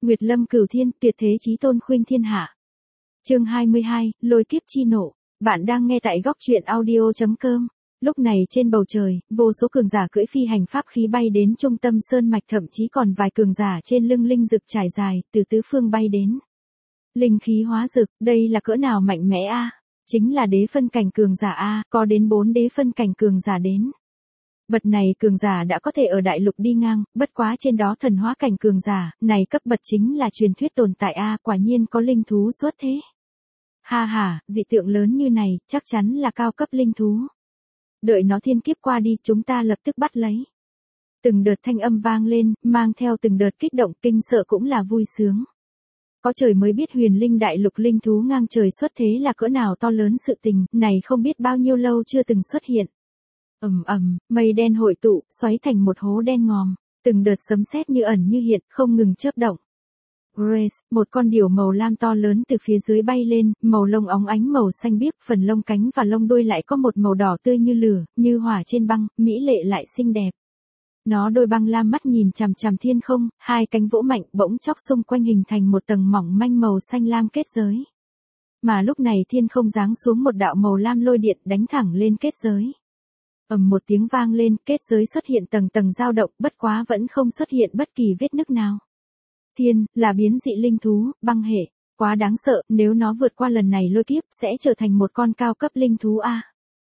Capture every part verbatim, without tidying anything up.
Nguyệt lâm cửu thiên, tuyệt thế chí tôn khuynh thiên hạ. Chương hai mươi hai, lôi kiếp chi nộ. Bạn đang nghe tại góc truyện audio chấm com. Lúc này trên bầu trời, vô số cường giả cưỡi phi hành pháp khí bay đến trung tâm sơn mạch, thậm chí còn vài cường giả trên lưng linh dực trải dài, từ tứ phương bay đến. Linh khí hóa dực, đây là cỡ nào mạnh mẽ a? Chính là đế phân cảnh cường giả a, có đến bốn đế phân cảnh cường giả đến. Bậc này cường giả đã có thể ở đại lục đi ngang, bất quá trên đó thần hóa cảnh cường giả, này cấp bậc chính là truyền thuyết tồn tại a, quả nhiên có linh thú xuất thế. Ha ha, dị tượng lớn như này, chắc chắn là cao cấp linh thú. Đợi nó thiên kiếp qua đi, chúng ta lập tức bắt lấy. Từng đợt thanh âm vang lên, mang theo từng đợt kích động, kinh sợ cũng là vui sướng. Có trời mới biết huyền linh đại lục linh thú ngang trời xuất thế là cỡ nào to lớn sự tình, này không biết bao nhiêu lâu chưa từng xuất hiện. Ầm ầm, mây đen hội tụ, xoáy thành một hố đen ngòm, từng đợt sấm sét như ẩn như hiện, không ngừng chớp động. Grace, một con điểu màu lam to lớn từ phía dưới bay lên, màu lông óng ánh màu xanh biếc, phần lông cánh và lông đuôi lại có một màu đỏ tươi như lửa, như hỏa trên băng, mỹ lệ lại xinh đẹp. Nó đôi băng lam mắt nhìn chằm chằm thiên không, hai cánh vỗ mạnh, bỗng chốc xung quanh hình thành một tầng mỏng manh màu xanh lam kết giới. Mà lúc này thiên không giáng xuống một đạo màu lam lôi điện đánh thẳng lên kết giới. Ầm một tiếng vang lên, kết giới xuất hiện tầng tầng dao động, bất quá vẫn không xuất hiện bất kỳ vết nứt nào. Thiên, là biến dị linh thú, băng hệ, quá đáng sợ, nếu nó vượt qua lần này lôi kiếp, sẽ trở thành một con cao cấp linh thú a.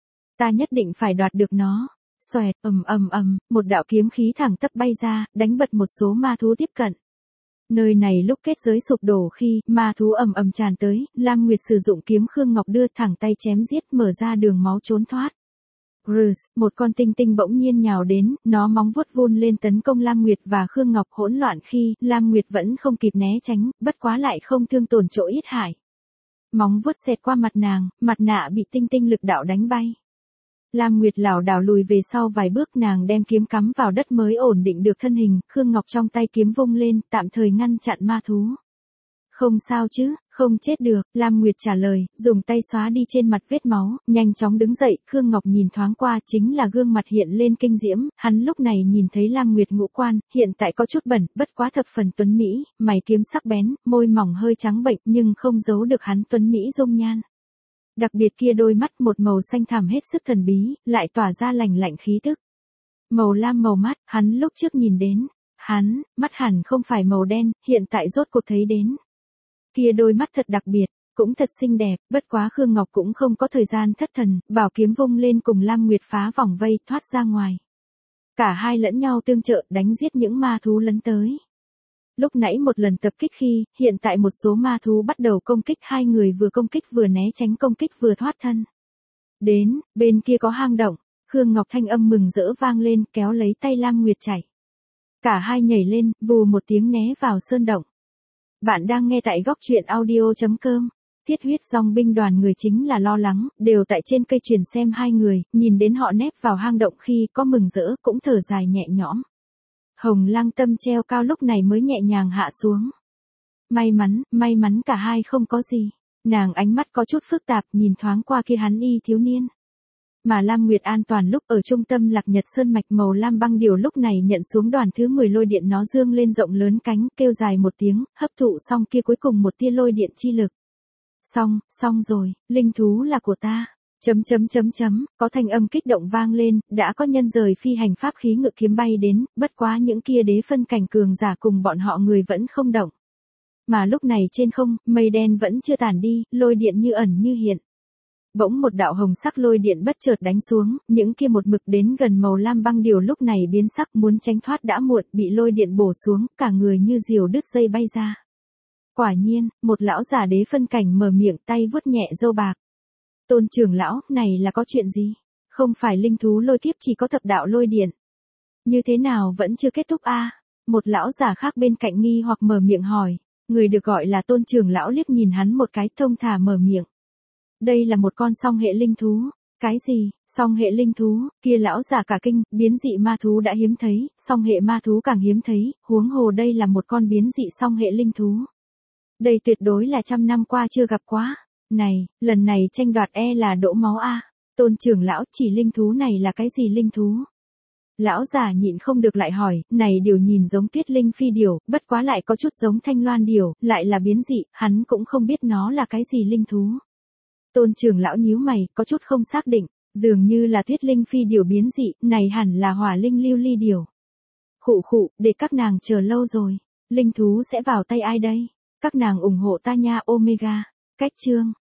Ta nhất định phải đoạt được nó. Xoẹt, ầm ầm ầm, một đạo kiếm khí thẳng tắp bay ra, đánh bật một số ma thú tiếp cận. Nơi này lúc kết giới sụp đổ khi ma thú ầm ầm tràn tới, Lam Nguyệt sử dụng kiếm Khương Ngọc đưa thẳng tay chém giết, mở ra đường máu trốn thoát. Bruce, một con tinh tinh bỗng nhiên nhào đến, nó móng vuốt vun lên tấn công Lam Nguyệt và Khương Ngọc, hỗn loạn khi Lam Nguyệt vẫn không kịp né tránh, bất quá lại không thương tổn chỗ ít hại. Móng vuốt xẹt qua mặt nàng, mặt nạ bị tinh tinh lực đạo đánh bay. Lam Nguyệt lảo đảo lùi về sau vài bước, nàng đem kiếm cắm vào đất mới ổn định được thân hình, Khương Ngọc trong tay kiếm vung lên, tạm thời ngăn chặn ma thú. Không sao chứ, không chết được, Lam Nguyệt trả lời, dùng tay xóa đi trên mặt vết máu, nhanh chóng đứng dậy, Khương Ngọc nhìn thoáng qua, chính là gương mặt hiện lên kinh diễm, hắn lúc này nhìn thấy Lam Nguyệt ngũ quan, hiện tại có chút bẩn, bất quá thập phần tuấn mỹ, mày kiếm sắc bén, môi mỏng hơi trắng bệnh nhưng không giấu được hắn tuấn mỹ dung nhan. Đặc biệt kia đôi mắt một màu xanh thẳm hết sức thần bí, lại tỏa ra lành lạnh khí tức. Màu lam màu mắt, hắn lúc trước nhìn đến, hắn, mắt hẳn không phải màu đen, hiện tại rốt cuộc thấy đến. Kia đôi mắt thật đặc biệt, cũng thật xinh đẹp, bất quá Khương Ngọc cũng không có thời gian thất thần, bảo kiếm vung lên cùng Lam Nguyệt phá vòng vây, thoát ra ngoài. Cả hai lẫn nhau tương trợ, đánh giết những ma thú lấn tới. Lúc nãy một lần tập kích khi, hiện tại một số ma thú bắt đầu công kích, hai người vừa công kích vừa né tránh công kích vừa thoát thân. Đến, bên kia có hang động, Khương Ngọc thanh âm mừng rỡ vang lên, kéo lấy tay Lam Nguyệt chạy. Cả hai nhảy lên, vù một tiếng né vào sơn động. Bạn đang nghe tại góc truyện audio chấm com. Thiết huyết dòng binh đoàn người chính là lo lắng, đều tại trên cây truyền xem hai người, nhìn đến họ nép vào hang động khi có mừng rỡ, cũng thở dài nhẹ nhõm. Hồng Lăng tâm treo cao lúc này mới nhẹ nhàng hạ xuống. May mắn, may mắn cả hai không có gì. Nàng ánh mắt có chút phức tạp nhìn thoáng qua kia hắn y thiếu niên. Mà Lam Nguyệt an toàn lúc ở trung tâm Lạc Nhật Sơn mạch, màu lam băng điểu lúc này nhận xuống đoàn thứ mười lôi điện, nó dương lên rộng lớn cánh, kêu dài một tiếng, hấp thụ xong kia cuối cùng một tia lôi điện chi lực. Xong, xong rồi, linh thú là của ta. Chấm chấm chấm chấm, có thanh âm kích động vang lên, đã có nhân rời phi hành pháp khí ngự kiếm bay đến, bất quá những kia đế phân cảnh cường giả cùng bọn họ người vẫn không động. Mà lúc này trên không, mây đen vẫn chưa tản đi, lôi điện như ẩn như hiện. Bỗng một đạo hồng sắc lôi điện bất chợt đánh xuống, những kia một mực đến gần màu lam băng điểu lúc này biến sắc, muốn tránh thoát đã muộn, bị lôi điện bổ xuống, cả người như diều đứt dây bay ra. Quả nhiên, một lão giả đế phân cảnh mở miệng, tay vuốt nhẹ râu bạc. Tôn trưởng lão, này là có chuyện gì? Không phải linh thú lôi kiếp chỉ có thập đạo lôi điện. Như thế nào vẫn chưa kết thúc a? Một lão giả khác bên cạnh nghi hoặc mở miệng hỏi. Người được gọi là tôn trưởng lão liếc nhìn hắn một cái, thông thả mở miệng. Đây là một con song hệ linh thú. Cái gì? Song hệ linh thú? Kia lão giả cả kinh, biến dị ma thú đã hiếm thấy, song hệ ma thú càng hiếm thấy, huống hồ đây là một con biến dị song hệ linh thú. Đây tuyệt đối là trăm năm qua chưa gặp quá. Này, lần này tranh đoạt e là đổ máu a. Tôn trưởng lão, chỉ linh thú này là cái gì linh thú? Lão già nhịn không được lại hỏi, này điều nhìn giống Tuyết Linh Phi điểu, bất quá lại có chút giống Thanh Loan điểu, lại là biến dị, hắn cũng không biết nó là cái gì linh thú. Tôn trưởng lão nhíu mày, có chút không xác định, dường như là Tuyết Linh Phi điểu biến dị, này hẳn là Hỏa Linh Lưu Ly điểu. Khụ khụ, để các nàng chờ lâu rồi, linh thú sẽ vào tay ai đây? Các nàng ủng hộ ta nha Omega. Cách chương